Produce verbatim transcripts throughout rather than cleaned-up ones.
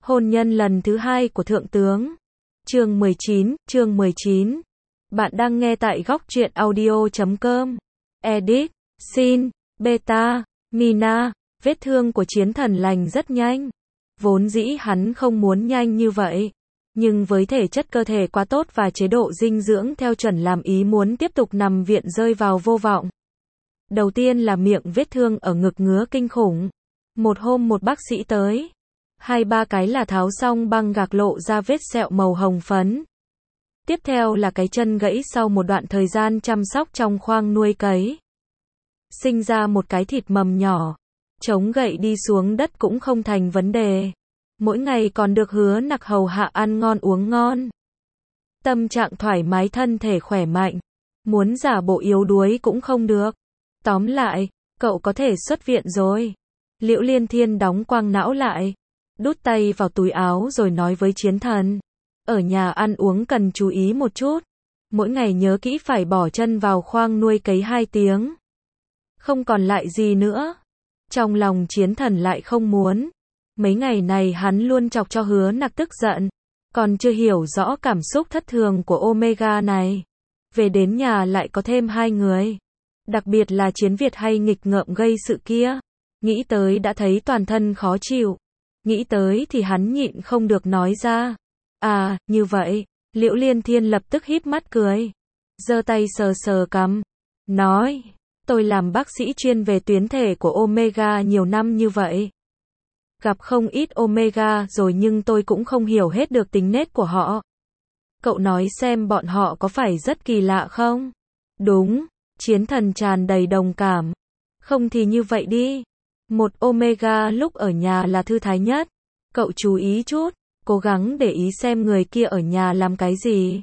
Hôn nhân lần thứ hai của Thượng tướng. Chương mười chín, chương mười chín. Bạn đang nghe tại góc truyện audio chấm com. Edit, Sin, Beta, Mina. Vết thương của Chiến Thần lành rất nhanh. Vốn dĩ hắn không muốn nhanh như vậy. Nhưng với thể chất cơ thể quá tốt và chế độ dinh dưỡng theo chuẩn làm ý muốn tiếp tục nằm viện rơi vào vô vọng. Đầu tiên là miệng vết thương ở ngực ngứa kinh khủng. Một hôm một bác sĩ tới. Hai ba cái là tháo xong băng gạc lộ ra vết sẹo màu hồng phấn. Tiếp theo là cái chân gãy sau một đoạn thời gian chăm sóc trong khoang nuôi cấy. Sinh ra một cái thịt mầm nhỏ. Chống gậy đi xuống đất cũng không thành vấn đề. Mỗi ngày còn được Hứa Nặc hầu hạ ăn ngon uống ngon. Tâm trạng thoải mái thân thể khỏe mạnh. Muốn giả bộ yếu đuối cũng không được. Tóm lại, cậu có thể xuất viện rồi. Liễu Liên Thiên đóng quang não lại. Đút tay vào túi áo rồi nói với Chiến Thần. Ở nhà ăn uống cần chú ý một chút. Mỗi ngày nhớ kỹ phải bỏ chân vào khoang nuôi cấy hai tiếng. Không còn lại gì nữa. Trong lòng Chiến Thần lại không muốn. Mấy ngày này hắn luôn chọc cho Hứa Nặc tức giận. Còn chưa hiểu rõ cảm xúc thất thường của Omega này. Về đến nhà lại có thêm hai người. Đặc biệt là Chiến Việt hay nghịch ngợm gây sự kia. Nghĩ tới đã thấy toàn thân khó chịu. Nghĩ tới thì hắn nhịn không được nói ra. À, như vậy. Liễu Liên Thiên lập tức híp mắt cười. Giơ tay sờ sờ cằm. Nói. Tôi làm bác sĩ chuyên về tuyến thể của Omega nhiều năm như vậy. Gặp không ít Omega rồi nhưng tôi cũng không hiểu hết được tính nết của họ. Cậu nói xem bọn họ có phải rất kỳ lạ không? Đúng. Chiến Thần tràn đầy đồng cảm. Không thì như vậy đi. Một Omega lúc ở nhà là thư thái nhất. Cậu chú ý chút. Cố gắng để ý xem người kia ở nhà làm cái gì.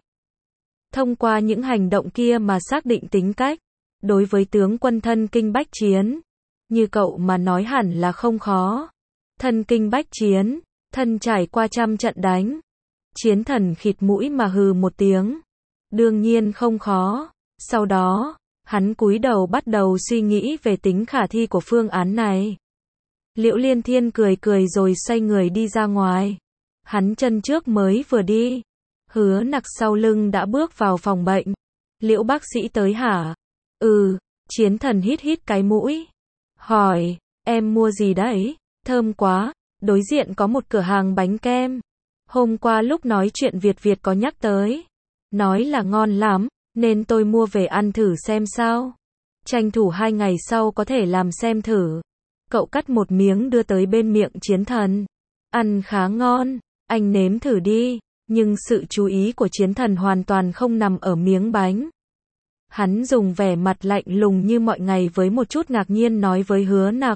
Thông qua những hành động kia mà xác định tính cách. Đối với tướng quân thân kinh bách chiến. Như cậu mà nói hẳn là không khó. Thân kinh bách chiến. Thân trải qua trăm trận đánh. Chiến Thần khịt mũi mà hừ một tiếng. Đương nhiên không khó. Sau đó, hắn cúi đầu bắt đầu suy nghĩ về tính khả thi của phương án này. Liễu Liên Thiên cười cười rồi xoay người đi ra ngoài. Hắn chân trước mới vừa đi. Hứa Nặc sau lưng đã bước vào phòng bệnh. Liễu bác sĩ tới hả? Ừ. Chiến Thần hít hít cái mũi. Hỏi, em mua gì đấy? Thơm quá. Đối diện có một cửa hàng bánh kem. Hôm qua lúc nói chuyện Việt Việt có nhắc tới. Nói là ngon lắm, nên tôi mua về ăn thử xem sao. Tranh thủ hai ngày sau có thể làm xem thử. Cậu cắt một miếng đưa tới bên miệng Chiến Thần. Ăn khá ngon, anh nếm thử đi. Nhưng sự chú ý của Chiến Thần hoàn toàn không nằm ở miếng bánh. Hắn dùng vẻ mặt lạnh lùng như mọi ngày với một chút ngạc nhiên nói với Hứa Nặc.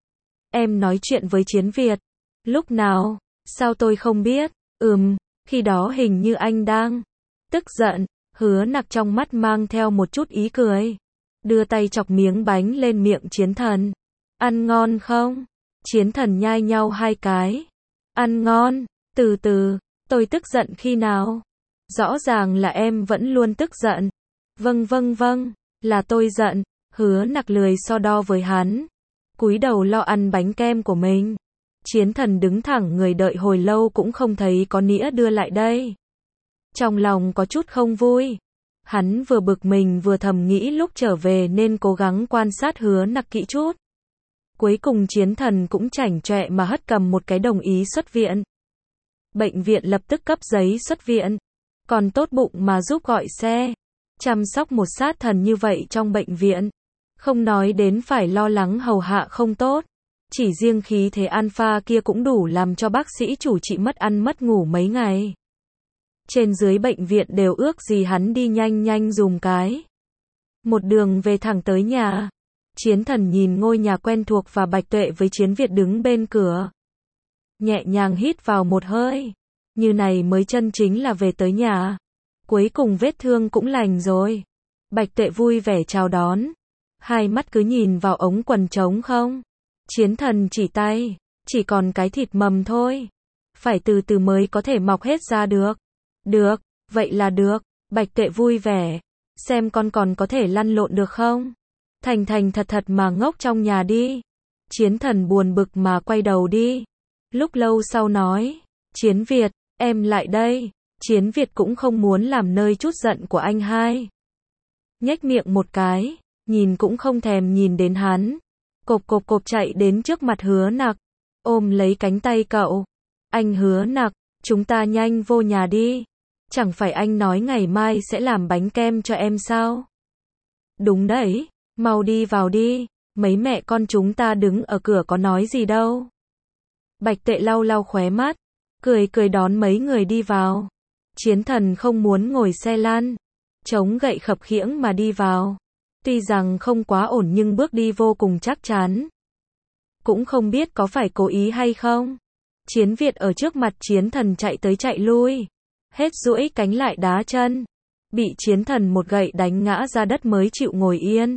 Em nói chuyện với Chiến Việt. Lúc nào? Sao tôi không biết? Ừm, khi đó hình như anh đang tức giận. Hứa Nặc trong mắt mang theo một chút ý cười. Đưa tay chọc miếng bánh lên miệng Chiến Thần. Ăn ngon không? Chiến Thần nhai nhau hai cái. Ăn ngon, từ từ, tôi tức giận khi nào? Rõ ràng là em vẫn luôn tức giận. Vâng vâng vâng, là tôi giận. Hứa Nặc lười so đo với hắn. Cúi đầu lo ăn bánh kem của mình. Chiến Thần đứng thẳng người đợi hồi lâu cũng không thấy có nĩa đưa lại đây. Trong lòng có chút không vui. Hắn vừa bực mình vừa thầm nghĩ lúc trở về nên cố gắng quan sát Hứa Nặc kỹ chút. Cuối cùng Chiến Thần cũng chảnh chọe mà hất cầm một cái đồng ý xuất viện. Bệnh viện lập tức cấp giấy xuất viện. Còn tốt bụng mà giúp gọi xe. Chăm sóc một sát thần như vậy trong bệnh viện. Không nói đến phải lo lắng hầu hạ không tốt. Chỉ riêng khí thế alpha kia cũng đủ làm cho bác sĩ chủ trị mất ăn mất ngủ mấy ngày. Trên dưới bệnh viện đều ước gì hắn đi nhanh nhanh dùm cái. Một đường về thẳng tới nhà. Chiến Thần nhìn ngôi nhà quen thuộc và Bạch Tuệ với Chiến Việt đứng bên cửa. Nhẹ nhàng hít vào một hơi. Như này mới chân chính là về tới nhà. Cuối cùng vết thương cũng lành rồi. Bạch Tuệ vui vẻ chào đón. Hai mắt cứ nhìn vào ống quần trống không. Chiến Thần chỉ tay. Chỉ còn cái thịt mầm thôi. Phải từ từ mới có thể mọc hết ra được. Được, vậy là được. Bạch Tuệ vui vẻ. Xem con còn có thể lăn lộn được không? Thành thành thật thật mà ngốc trong nhà đi. Chiến Thần buồn bực mà quay đầu đi. Lúc lâu sau nói. Chiến Việt, em lại đây. Chiến Việt cũng không muốn làm nơi chút giận của anh hai. Nhếch miệng một cái, nhìn cũng không thèm nhìn đến hắn. Cộp cộp cộp chạy đến trước mặt Hứa Nặc, ôm lấy cánh tay cậu. Anh Hứa Nặc, chúng ta nhanh vô nhà đi. Chẳng phải anh nói ngày mai sẽ làm bánh kem cho em sao? Đúng đấy, mau đi vào đi, mấy mẹ con chúng ta đứng ở cửa có nói gì đâu. Bạch Tuệ lau lau khóe mắt, cười cười đón mấy người đi vào. Chiến Thần không muốn ngồi xe lăn, chống gậy khập khiễng mà đi vào. Tuy rằng không quá ổn nhưng bước đi vô cùng chắc chắn. Cũng không biết có phải cố ý hay không. Chiến Việt ở trước mặt Chiến Thần chạy tới chạy lui, hết duỗi cánh lại đá chân. Bị Chiến Thần một gậy đánh ngã ra đất mới chịu ngồi yên.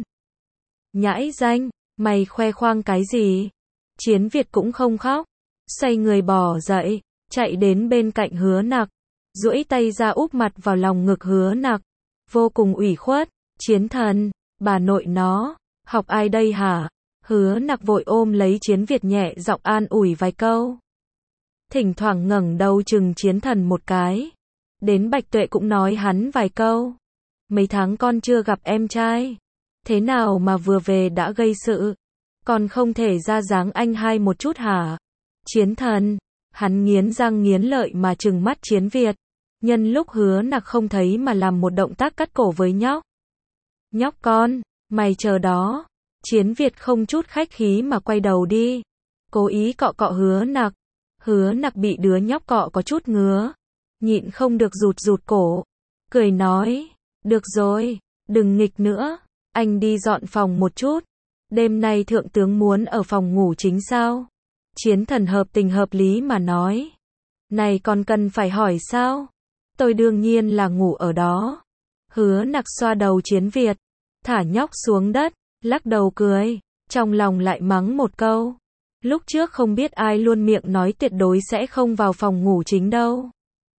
Nhãi danh, mày khoe khoang cái gì? Chiến Việt cũng không khóc, xoay người bò dậy, chạy đến bên cạnh Hứa Nặc, duỗi tay ra úp mặt vào lòng ngực Hứa Nặc, vô cùng ủy khuất. Chiến Thần, bà nội nó, học ai đây hả? Hứa Nặc vội ôm lấy Chiến Việt nhẹ giọng an ủi vài câu. Thỉnh thoảng ngẩng đầu chừng Chiến Thần một cái. Đến Bạch Tuệ cũng nói hắn vài câu. Mấy tháng con chưa gặp em trai, thế nào mà vừa về đã gây sự? Còn không thể ra dáng anh hai một chút hả? Chiến Thần, hắn nghiến răng nghiến lợi mà trừng mắt Chiến Việt. Nhân lúc Hứa Nặc không thấy mà làm một động tác cắt cổ với nhóc. Nhóc con, mày chờ đó. Chiến Việt không chút khách khí mà quay đầu đi, cố ý cọ cọ Hứa Nặc. Hứa Nặc bị đứa nhóc cọ có chút ngứa, nhịn không được rụt rụt cổ, cười nói, được rồi, đừng nghịch nữa, anh đi dọn phòng một chút. Đêm nay thượng tướng muốn ở phòng ngủ chính sao? Chiến Thần hợp tình hợp lý mà nói. Này còn cần phải hỏi sao? Tôi đương nhiên là ngủ ở đó. Hứa Nặc xoa đầu Chiến Việt, thả nhóc xuống đất, lắc đầu cười, trong lòng lại mắng một câu. Lúc trước không biết ai luôn miệng nói tuyệt đối sẽ không vào phòng ngủ chính đâu.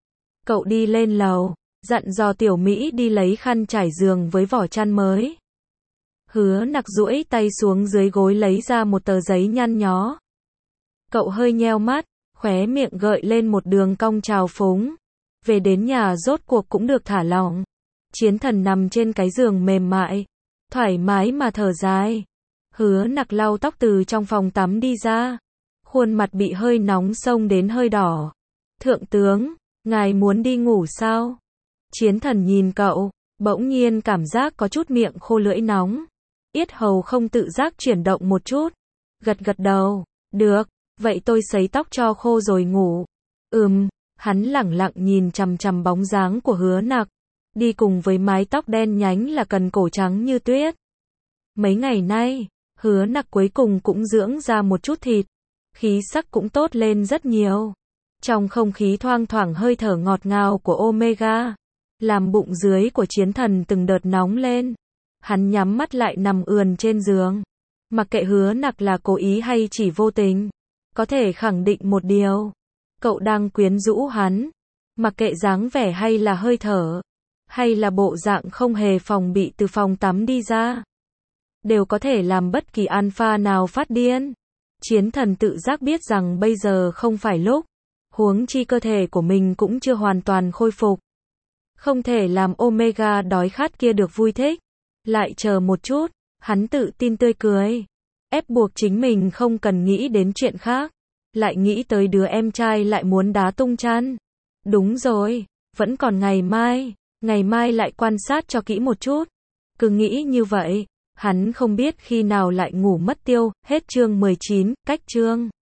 Cậu đi lên lầu, dặn dò Tiểu Mỹ đi lấy khăn trải giường với vỏ chăn mới. Hứa Nặc duỗi tay xuống dưới gối lấy ra một tờ giấy nhăn nhó. Cậu hơi nheo mắt, khóe miệng gợi lên một đường cong trào phúng. Về đến nhà rốt cuộc cũng được thả lỏng. Chiến Thần nằm trên cái giường mềm mại, thoải mái mà thở dài. Hứa Nặc lau tóc từ trong phòng tắm đi ra, khuôn mặt bị hơi nóng xông đến hơi đỏ. Thượng tướng, ngài muốn đi ngủ sao? Chiến Thần nhìn cậu, bỗng nhiên cảm giác có chút miệng khô lưỡi nóng. Yết hầu không tự giác chuyển động một chút. Gật gật đầu, được, vậy tôi sấy tóc cho khô rồi ngủ. Ừm, hắn lẳng lặng nhìn chằm chằm bóng dáng của Hứa Nặc. Đi cùng với mái tóc đen nhánh là cần cổ trắng như tuyết. Mấy ngày nay, Hứa Nặc cuối cùng cũng dưỡng ra một chút thịt. Khí sắc cũng tốt lên rất nhiều. Trong không khí thoang thoảng hơi thở ngọt ngào của Omega, làm bụng dưới của Chiến Thần từng đợt nóng lên. Hắn nhắm mắt lại nằm ườn trên giường. Mặc kệ Hứa Nặc là cố ý hay chỉ vô tình, có thể khẳng định một điều. Cậu đang quyến rũ hắn. Mặc kệ dáng vẻ hay là hơi thở, hay là bộ dạng không hề phòng bị từ phòng tắm đi ra, đều có thể làm bất kỳ alpha nào phát điên. Chiến Thần tự giác biết rằng bây giờ không phải lúc, huống chi cơ thể của mình cũng chưa hoàn toàn khôi phục. Không thể làm Omega đói khát kia được vui thích. Lại chờ một chút, hắn tự tin tươi cười, ép buộc chính mình không cần nghĩ đến chuyện khác. Lại nghĩ tới đứa em trai lại muốn đá tung chăn. Đúng rồi, vẫn còn ngày mai, ngày mai lại quan sát cho kỹ một chút. Cứ nghĩ như vậy, hắn không biết khi nào lại ngủ mất tiêu. Hết chương mười chín, cách chương.